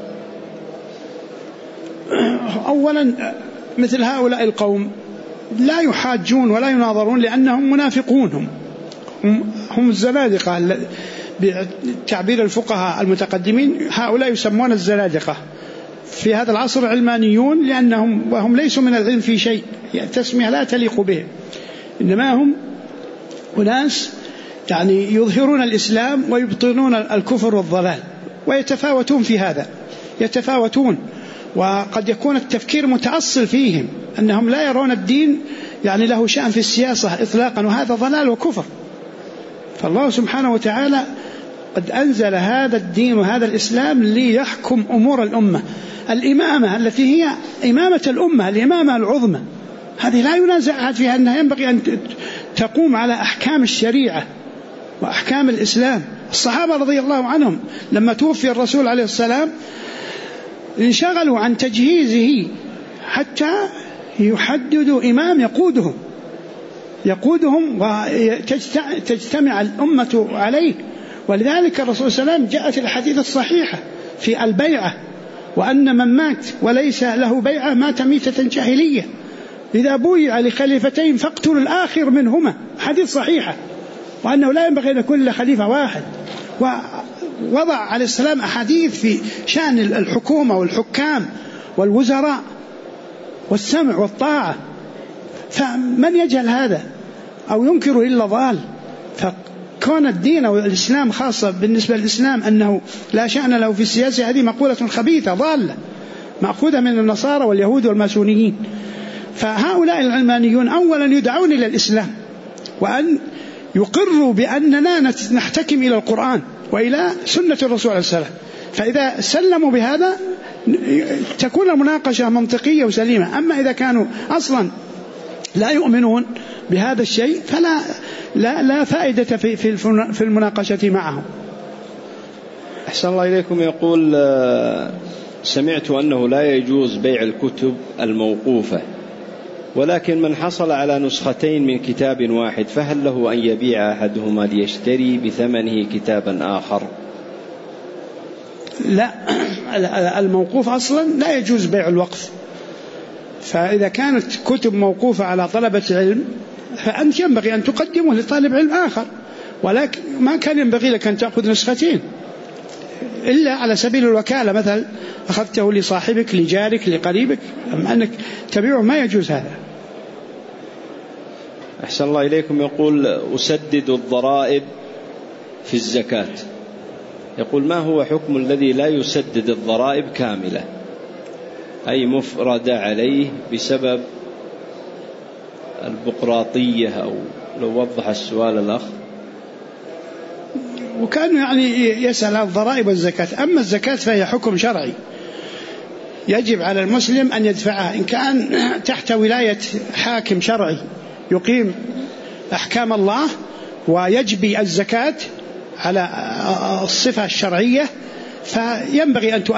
أولا مثل هؤلاء القوم لا يحاجون ولا يناظرون، لأنهم منافقون، هم الزنادقة بتعبير الفقهاء المتقدمين، هؤلاء يسمون الزنادقة في هذا العصر علمانيون، لأنهم وهم ليسوا من العلم في شيء، يعني تسمية لا تليق بهم، إنما هم أناس يعني يظهرون الإسلام ويبطنون الكفر والضلال، ويتفاوتون في هذا، يتفاوتون، وقد يكون التفكير متأصل فيهم أنهم لا يرون الدين يعني له شأن في السياسة إطلاقا، وهذا ضلال وكفر. فالله سبحانه وتعالى قد أنزل هذا الدين وهذا الإسلام ليحكم أمور الأمة. الإمامة التي هي إمامة الأمة، الإمامة العظمى، هذه لا ينازع أحد فيها أنها ينبغي أن تقوم على أحكام الشريعة وأحكام الإسلام. الصحابة رضي الله عنهم لما توفي الرسول عليه السلام انشغلوا عن تجهيزه حتى يحددوا إمام يقودهم وتجتمع الأمة عليه. ولذلك الرسول صلى الله عليه وسلم جاءت الحديث الصحيحة في البيعة، وأن من مات وليس له بيعة مات ميتة جاهلية، إذا بويع لخليفتين فاقتلوا الآخر منهما، حديث صحيحة، وأنه لا ينبغي أن يكون لخليفة واحد. ووضع عليه السلام أحاديث في شأن الحكومة والحكام والوزراء والسمع والطاعة، فمن يجهل هذا أو ينكر إلا ضال. فكون الدين والإسلام خاصة بالنسبة للإسلام أنه لا شأن له في السياسة، هذه مقولة خبيثة ضالة مأخوذة من النصارى واليهود والماسونيين. فهؤلاء العلمانيون أولا يدعون إلى الإسلام، وأن يقروا بأننا نحتكم إلى القرآن وإلى سنة الرسول عليه السلام. فإذا سلموا بهذا تكون المناقشة منطقية وسليمة. أما إذا كانوا أصلا لا يؤمنون بهذا الشيء فلا لا فائدة في المناقشة معهم. أحسن الله إليكم. يقول سمعت أنه لا يجوز بيع الكتب الموقوفة، ولكن من حصل على نسختين من كتاب واحد فهل له أن يبيع أحدهما ليشتري بثمنه كتابا آخر؟ لا، الموقوف أصلا لا يجوز بيع الوقف. فإذا كانت كتب موقوفة على طلبة علم فأنت ينبغي أن تقدمه لطالب علم آخر، ولكن ما كان ينبغي لك أن تأخذ نسختين إلا على سبيل الوكالة، مثلا أخذته لصاحبك لجارك لقريبك، أما أنك تبيعه ما يجوز هذا. أحسن الله إليكم. يقول أسدد الضرائب في الزكاة، يقول ما هو حكم الذي لا يسدد الضرائب كاملة أي مفردة عليه بسبب البقراطية، أو لو وضح السؤال الأخ. وكان يعني يسأل عن الضرائب والزكاة. أما الزكاة فهي حكم شرعي يجب على المسلم أن يدفعها، إن كان تحت ولاية حاكم شرعي يقيم أحكام الله ويجبي الزكاة على الصفة الشرعية فينبغي أن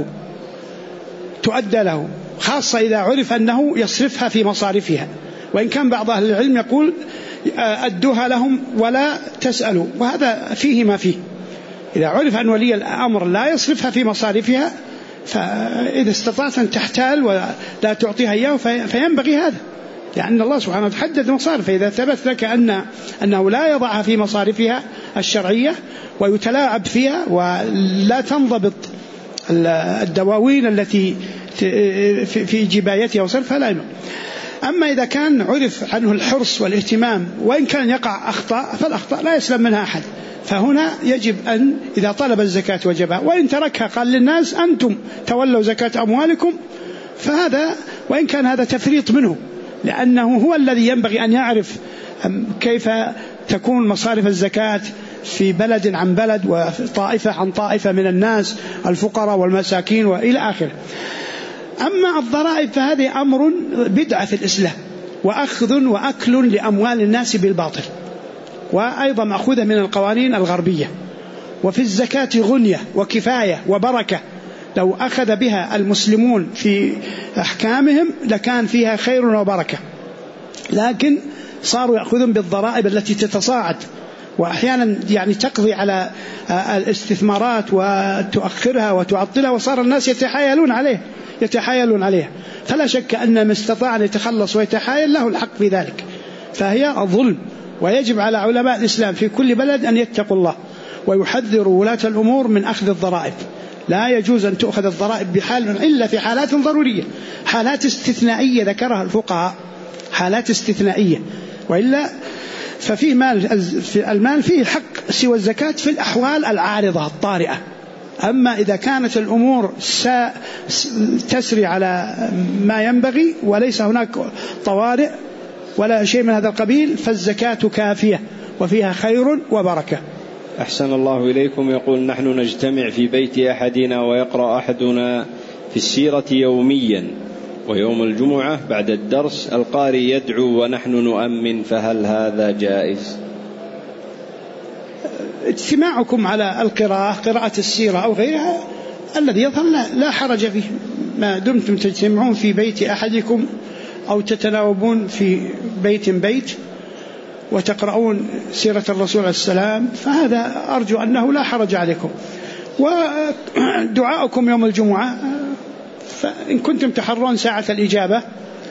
تؤدى له، خاصة إذا عرف أنه يصرفها في مصارفها. وإن كان بعض أهل العلم يقول أدوها لهم ولا تسألوا، وهذا فيه ما فيه. إذا عرف أن ولي الأمر لا يصرفها في مصارفها فإذا استطعت أن تحتال ولا تعطيها إياه فينبغي هذا، لأن الله سبحانه وتعالى حدد مصارف. فإذا ثبت لك أنه لا يضعها في مصارفها الشرعية ويتلاعب فيها ولا تنضبط الدواوين التي في جبايتها وصرفها لا يمكن. أما إذا كان عرف عنه الحرص والاهتمام وإن كان يقع أخطاء فالأخطاء لا يسلم منها أحد، فهنا يجب أن إذا طلب الزكاة وجبها، وإن تركها قال للناس أنتم تولوا زكاة أموالكم، فهذا وإن كان هذا تفريط منه، لأنه هو الذي ينبغي أن يعرف كيف تكون مصارف الزكاة في بلد عن بلد وطائفة عن طائفة من الناس، الفقراء والمساكين وإلى آخره. أما الضرائب فهذه أمر بدعة في الإسلام، وأخذ وأكل لأموال الناس بالباطل، وأيضا مأخوذة من القوانين الغربية. وفي الزكاة غنية وكفاية وبركة، لو أخذ بها المسلمون في أحكامهم لكان فيها خير وبركة، لكن صاروا يأخذون بالضرائب التي تتصاعد، وأحيانا يعني تقضي على الاستثمارات وتؤخرها وتعطلها، وصار الناس يتحايلون عليها. فلا شك أن من استطاع أن يتخلص ويتحايل له الحق في ذلك، فهي ظلم. ويجب على علماء الإسلام في كل بلد أن يتقوا الله ويحذروا ولاة الأمور من أخذ الضرائب. لا يجوز أن تؤخذ الضرائب بحال إلا في حالات ضرورية، حالات استثنائية ذكرها الفقهاء، حالات استثنائية، وإلا ففيه المال فيه حق سوى الزكاة في الأحوال العارضة الطارئة. أما إذا كانت الأمور تسري على ما ينبغي وليس هناك طوارئ ولا شيء من هذا القبيل فالزكاة كافية وفيها خير وبركة. أحسن الله إليكم. يقول: نحن نجتمع في بيت أحدنا ويقرأ أحدنا في السيرة يوميا، ويوم الجمعة بعد الدرس القارئ يدعو ونحن نؤمن، فهل هذا جائز؟ اجتماعكم على قراءة السيرة أو غيرها الذي يظهر لا حرج فيه، ما دمتم تجتمعون في بيت أحدكم أو تتناوبون في بيت وتقرؤون سيرة الرسول عليه السلام، فهذا أرجو أنه لا حرج عليكم. ودعاؤكم يوم الجمعة فإن كنتم تحرون ساعة الإجابة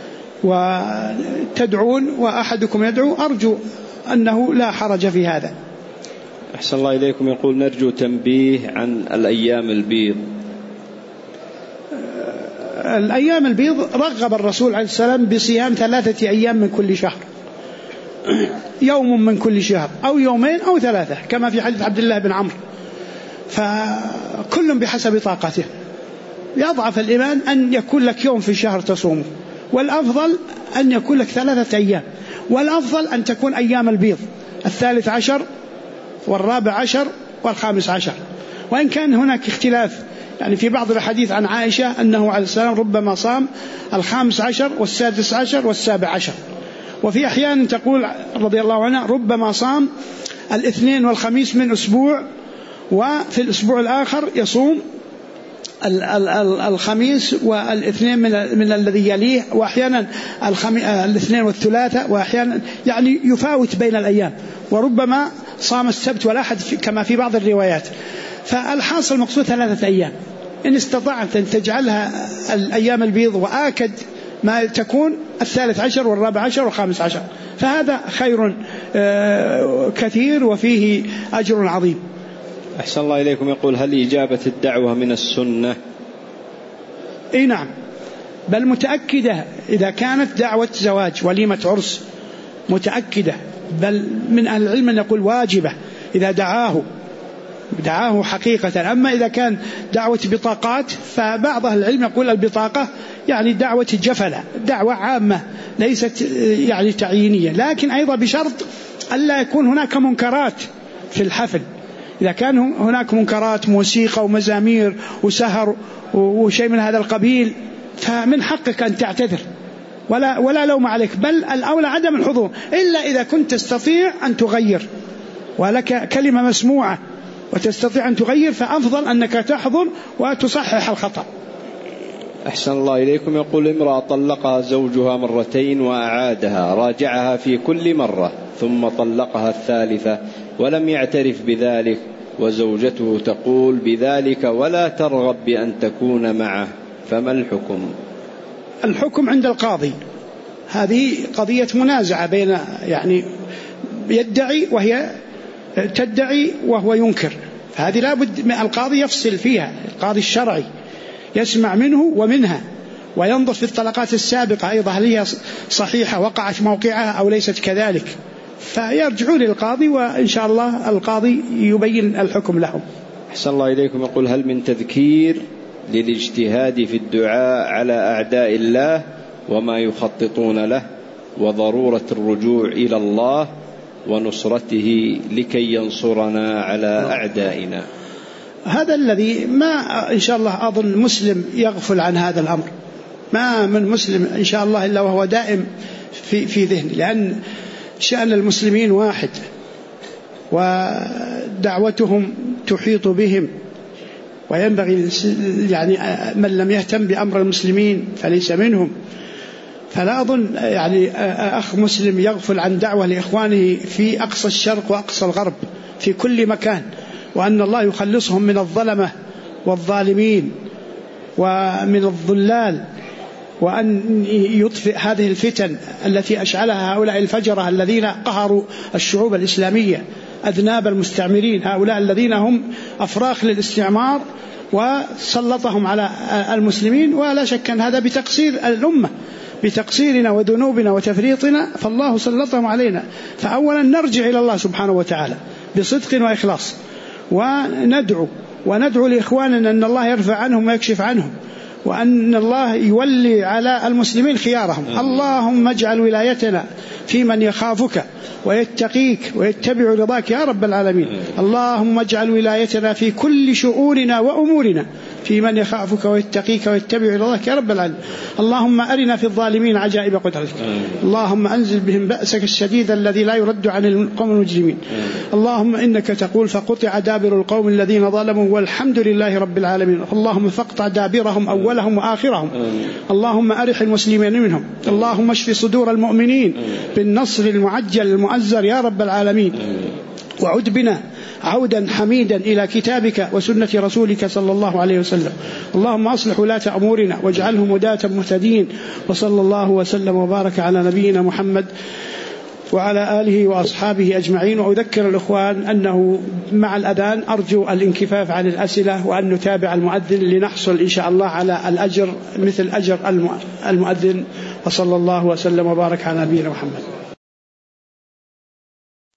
وتدعون وأحدكم يدعو أرجو أنه لا حرج في هذا. أحسن الله إليكم. يقول: نرجو تنبيه عن الأيام البيض. الأيام البيض رغب الرسول عليه السلام بصيام 3 أيام من كل شهر، يوم من كل شهر أو يومين أو 3 كما في حديث عبد الله بن عمرو، فكل بحسب طاقته. يضعف الإيمان أن يكون لك يوم في الشهر تصومه، والأفضل أن يكون لك 3 أيام، والأفضل أن تكون أيام البيض 13 و14 و15. وإن كان هناك اختلاف يعني في بعض الحديث عن عائشة أنه عليه السلام ربما صام 15 و16 و17، وفي أحيان تقول رضي الله عنها ربما صام الاثنين والخميس من أسبوع، وفي الأسبوع الآخر يصوم الخميس والاثنين من الذي يليه، وأحيانا الاثنين والثلاثاء، وأحيانا يعني يفاوت بين الأيام، وربما صام السبت والأحد كما في بعض الروايات. فالحاصل مقصود 3 أيام إن استطعت أن تجعلها الأيام البيض، وآكد ما تكون 13 و14 و15، فهذا خير كثير وفيه أجر عظيم. أحسن الله إليكم. يقول: هل إجابة الدعوة من السنة؟ إيه نعم، بل متأكدة إذا كانت دعوة زواج وليمة عرس متأكدة، بل من أهل العلم يقول واجبة إذا دعاه حقيقة. أما إذا كان دعوة بطاقات فبعض أهل العلم يقول البطاقة يعني دعوة جفلة، دعوة عامة ليست يعني تعيينية، لكن أيضا بشرط ألا يكون هناك منكرات في الحفل. إذا كان هناك منكرات موسيقى ومزامير وسهر وشيء من هذا القبيل فمن حقك أن تعتذر ولا لوم عليك، بل الأولى عدم الحضور، إلا إذا كنت تستطيع أن تغير ولك كلمة مسموعة وتستطيع أن تغير، فأفضل أنك تحضر وتصحح الخطأ. أحسن الله إليكم. يقول: امرأة طلقها زوجها 2 مرات وأعادها، راجعها في كل مرة ثم طلقها الثالثة ولم يعترف بذلك، وزوجته تقول بذلك ولا ترغب بأن تكون معه، فما الحكم؟ الحكم عند القاضي. هذه قضية منازعة بين يعني يدعي وهي تدعي وهو ينكر، فهذه لابد القاضي يفصل فيها، القاضي الشرعي يسمع منه ومنها وينظر في الطلقات السابقة أيضا هل هي صحيحة وقعت موقعها أو ليست كذلك، فيرجعون للقاضي وإن شاء الله القاضي يبين الحكم لهم. أحسن الله إليكم. يقول: هل من تذكير للاجتهاد في الدعاء على أعداء الله وما يخططون له، وضرورة الرجوع إلى الله ونصرته لكي ينصرنا على أعدائنا؟ هذا الذي ما إن شاء الله أظن مسلم يغفل عن هذا الأمر، ما من مسلم إن شاء الله إلا وهو دائم في ذهن، لأن شأن المسلمين واحد ودعوتهم تحيط بهم، وينبغي يعني من لم يهتم بأمر المسلمين فليس منهم. فلا أظن يعني أخ مسلم يغفل عن دعوة لإخوانه في أقصى الشرق وأقصى الغرب في كل مكان، وأن الله يخلصهم من الظلمة والظالمين ومن الضلال، وأن يطفئ هذه الفتن التي أشعلها هؤلاء الفجرة الذين قهروا الشعوب الإسلامية، أذناب المستعمرين، هؤلاء الذين هم أفراخ للاستعمار وسلطهم على المسلمين. ولا شك أن هذا بتقصير الأمة بتقصيرنا وذنوبنا وتفريطنا فالله سلطهم علينا. فأولا نرجع إلى الله سبحانه وتعالى بصدق وإخلاص، وندعو لإخواننا أن الله يرفع عنهم ويكشف عنهم، وأن الله يولي على المسلمين خيارهم. اللهم اجعل ولايتنا في من يخافك ويتقيك ويتبع رضاك يا رب العالمين. اللهم اجعل ولايتنا في كل شؤوننا وأمورنا في من يخافك ويتقيك ويتبع رضاك يا رب العالمين. اللهم أرنا في الظالمين عجائب قدرتك. اللهم أنزل بهم بأسك الشديد الذي لا يرد عن القوم المجرمين. اللهم إنك تقول فقطع دابر القوم الذين ظلموا والحمد لله رب العالمين. اللهم فاقطع دابرهم أولهم وآخرهم. اللهم أرح المسلمين منهم. اللهم اشف صدور المؤمنين بالنصر المعجل المؤزر يا رب العالمين. وعد بنا عودا حميدا إلى كتابك وسنة رسولك صلى الله عليه وسلم. اللهم أصلح ولاة أمورنا واجعلهم هداة مهتدين. وصلى الله وسلم وبارك على نبينا محمد وعلى آله وأصحابه أجمعين. وأذكر الإخوان أنه مع الأذان أرجو الانكفاف عن الأسئلة وأن نتابع المؤذن لنحصل إن شاء الله على الأجر مثل أجر المؤذن. وصلى الله وسلم وبارك على نبينا محمد.